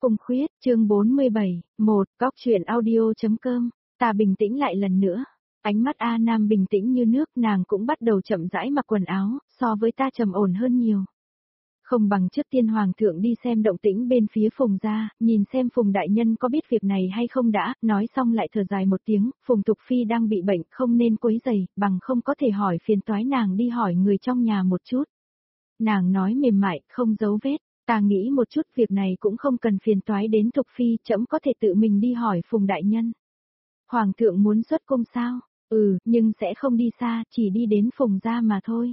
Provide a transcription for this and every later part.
Cung Khuyết, chương 47, 1, Góc truyện audio.com, ta bình tĩnh lại lần nữa. Ánh mắt A Nam bình tĩnh như nước, nàng cũng bắt đầu chậm rãi mặc quần áo, so với ta trầm ổn hơn nhiều. Không bằng trước tiên hoàng thượng đi xem động tĩnh bên phía Phùng gia, nhìn xem Phùng đại nhân có biết việc này hay không đã, nói xong lại thở dài một tiếng, Phùng Thục Phi đang bị bệnh, không nên quấy rầy, bằng không có thể hỏi phiền toái nàng đi hỏi người trong nhà một chút. Nàng nói mềm mại, không giấu vết. Ta nghĩ một chút việc này cũng không cần phiền toái đến Thục Phi, trẫm có thể tự mình đi hỏi Phùng đại nhân. Hoàng thượng muốn xuất cung sao? Nhưng sẽ không đi xa, chỉ đi đến Phùng gia mà thôi.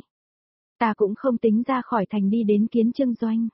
Ta cũng không tính ra khỏi thành đi đến Kiến Trương Doanh.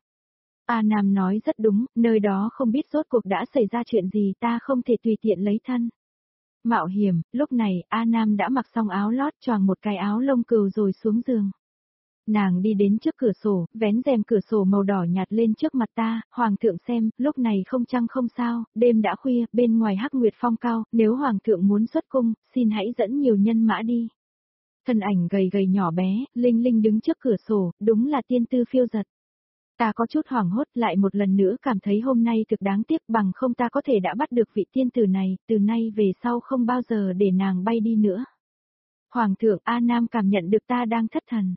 A Nam nói rất đúng, nơi đó không biết rốt cuộc đã xảy ra chuyện gì, ta không thể tùy tiện lấy thân. Mạo hiểm, lúc này A Nam đã mặc xong áo lót, choàng một cái áo lông cừu rồi xuống giường. Nàng đi đến trước cửa sổ, vén rèm cửa sổ màu đỏ nhạt lên trước mặt ta, hoàng thượng xem, lúc này không trăng không sao, đêm đã khuya, bên ngoài hắc nguyệt phong cao, nếu hoàng thượng muốn xuất cung, xin hãy dẫn nhiều nhân mã đi. Thân ảnh gầy gầy nhỏ bé, Linh Linh đứng trước cửa sổ, đúng là tiên tư phiêu giật. Ta có chút hoảng hốt, lại một lần nữa cảm thấy hôm nay thực đáng tiếc, bằng không ta có thể đã bắt được vị tiên tử này, từ nay về sau không bao giờ để nàng bay đi nữa. Hoàng thượng, A Nam cảm nhận được ta đang thất thần.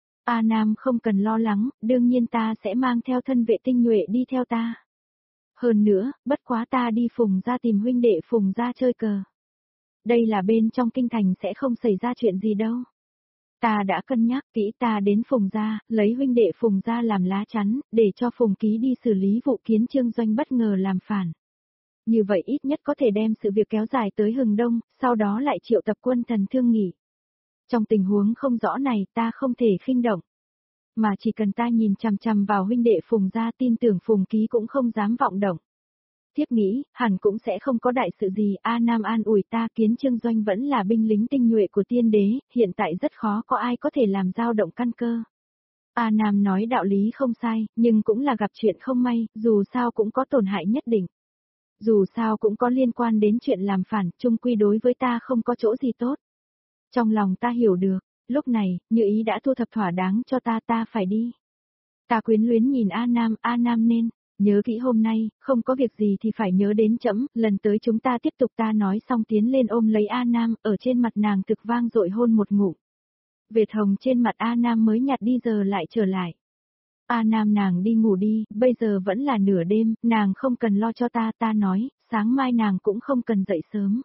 A Nam không cần lo lắng, đương nhiên ta sẽ mang theo thân vệ tinh nhuệ đi theo ta. Hơn nữa, bất quá ta đi Phùng gia tìm huynh đệ Phùng gia chơi cờ. Đây là bên trong kinh thành sẽ không xảy ra chuyện gì đâu. Ta đã cân nhắc kỹ, ta đến Phùng gia, lấy huynh đệ Phùng gia làm lá chắn, để cho Phùng Ký đi xử lý vụ Kiến Trương Doanh bất ngờ làm phản. Như vậy ít nhất có thể đem sự việc kéo dài tới hừng đông, sau đó lại triệu tập quân thần thương nghị. Trong tình huống không rõ này, ta không thể khinh động. Mà chỉ cần ta nhìn chằm chằm vào huynh đệ Phùng gia, tin tưởng Phùng Ký cũng không dám vọng động. Thiếp nghĩ, hẳn cũng sẽ không có đại sự gì. A Nam an ủi ta, Kiến Trương Doanh vẫn là binh lính tinh nhuệ của tiên đế, hiện tại rất khó có ai có thể làm dao động căn cơ. A Nam nói đạo lý không sai, nhưng cũng là gặp chuyện không may, dù sao cũng có tổn hại nhất định. Dù sao cũng có liên quan đến chuyện làm phản, chung quy đối với ta không có chỗ gì tốt. Trong lòng ta hiểu được, lúc này, Như Ý đã thu thập thỏa đáng cho ta phải đi. Ta quyến luyến nhìn A Nam nên, nhớ kỹ hôm nay, không có việc gì thì phải nhớ đến trẫm, lần tới chúng ta tiếp tục, ta nói xong tiến lên ôm lấy A Nam, ở trên mặt nàng thực vang dội hôn một ngụm. Việt hồng trên mặt A Nam mới nhạt đi giờ lại trở lại. A Nam nàng đi ngủ đi, bây giờ vẫn là nửa đêm, nàng không cần lo cho ta nói, sáng mai nàng cũng không cần dậy sớm.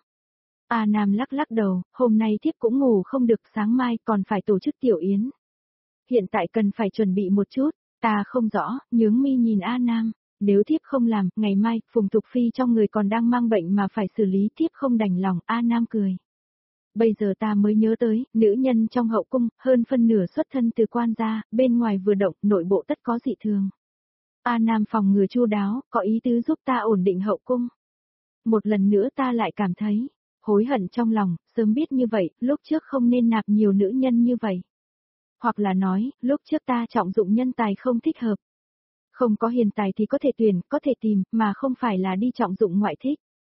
A Nam lắc lắc đầu, hôm nay thiếp cũng ngủ không được, sáng mai còn phải tổ chức tiểu yến. Hiện tại cần phải chuẩn bị một chút, ta không rõ, nhướng mi nhìn A Nam, nếu thiếp không làm, ngày mai, Phùng Thục Phi trong người còn đang mang bệnh mà phải xử lý, thiếp không đành lòng. A Nam cười. Bây giờ ta mới nhớ tới, nữ nhân trong hậu cung, hơn phân nửa xuất thân từ quan gia, bên ngoài vừa động, nội bộ tất có dị thường. A Nam phòng ngừa chu đáo, có ý tứ giúp ta ổn định hậu cung. Một lần nữa ta lại cảm thấy hối hận trong lòng, sớm biết như vậy, lúc trước không nên nạp nhiều nữ nhân như vậy. Hoặc là nói, lúc trước ta trọng dụng nhân tài không thích hợp. Không có hiền tài thì có thể tuyển, có thể tìm, mà không phải là đi trọng dụng ngoại thích.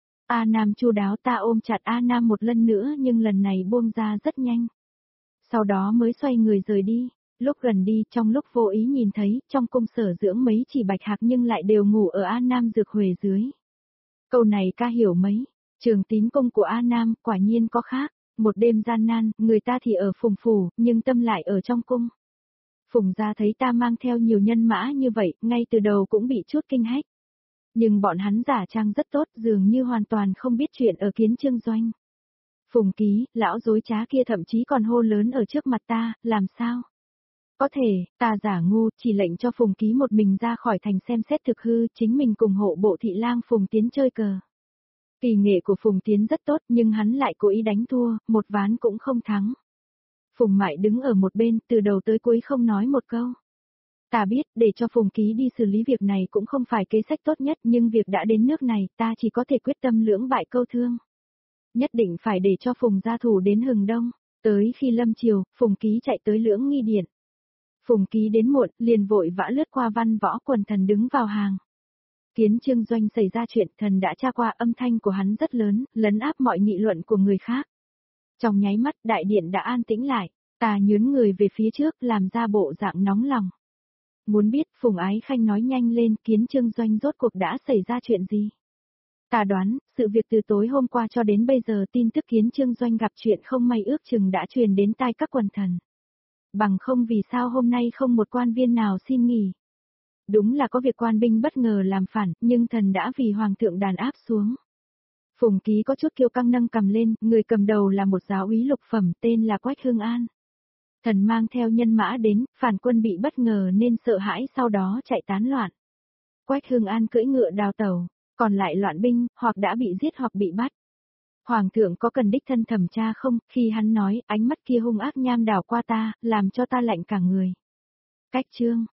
A Nam chu đáo, ta ôm chặt A Nam một lần nữa, nhưng lần này buông ra rất nhanh. Sau đó mới xoay người rời đi. Lúc gần đi, trong lúc vô ý nhìn thấy, trong cung sở dưỡng mấy chỉ bạch hạc nhưng lại đều ngủ ở A Nam dược huề dưới. Câu này ca hiểu mấy. Trường tín cung của A Nam, quả nhiên có khác. Một đêm gian nan, người ta thì ở Phùng phủ, nhưng tâm lại ở trong cung. Phùng gia thấy ta mang theo nhiều nhân mã như vậy, ngay từ đầu cũng bị chút kinh hách. Nhưng bọn hắn giả trang rất tốt, dường như hoàn toàn không biết chuyện ở Kiến Trương Doanh. Phùng Ký, lão dối trá kia thậm chí còn hô lớn ở trước mặt ta, làm sao? Có thể, ta giả ngu, chỉ lệnh cho Phùng Ký một mình ra khỏi thành xem xét thực hư, chính mình cùng hộ bộ thị lang Phùng Tiến chơi cờ. Kỳ nghệ của Phùng Tiến rất tốt, nhưng hắn lại cố ý đánh thua, một ván cũng không thắng. Phùng Mại đứng ở một bên, từ đầu tới cuối không nói một câu. Ta biết, để cho Phùng Ký đi xử lý việc này cũng không phải kế sách tốt nhất, nhưng việc đã đến nước này, ta chỉ có thể quyết tâm lưỡng bại câu thương. Nhất định phải để cho Phùng gia thủ đến hừng đông. Tới khi lâm chiều, Phùng Ký chạy tới Lưỡng Nghi Điện. Phùng Ký đến muộn, liền vội vã lướt qua văn võ quần thần đứng vào hàng. Kiến Trương Doanh xảy ra chuyện, thần đã tra qua, âm thanh của hắn rất lớn, lấn áp mọi nghị luận của người khác. Trong nháy mắt, đại điện đã an tĩnh lại, ta nhướn người về phía trước, làm ra bộ dạng nóng lòng. Muốn biết Phùng Ái Khanh nói nhanh lên, Kiến Trương Doanh rốt cuộc đã xảy ra chuyện gì? Ta đoán, sự việc từ tối hôm qua cho đến bây giờ tin tức Kiến Trương Doanh gặp chuyện không may ước chừng đã truyền đến tai các quần thần. Bằng không vì sao hôm nay không một quan viên nào xin nghỉ. Đúng là có việc quan binh bất ngờ làm phản, nhưng thần đã vì hoàng thượng đàn áp xuống. Phùng Ký có chút kiêu căng nâng cầm lên, người cầm đầu là một giáo úy lục phẩm tên là Quách Hương An. Thần mang theo nhân mã đến, phản quân bị bất ngờ nên sợ hãi sau đó chạy tán loạn. Quách Hương An cưỡi ngựa đào tẩu, còn lại loạn binh, hoặc đã bị giết hoặc bị bắt. Hoàng thượng có cần đích thân thẩm tra không? Khi hắn nói, ánh mắt kia hung ác nham đảo qua ta, làm cho ta lạnh cả người. Cách chương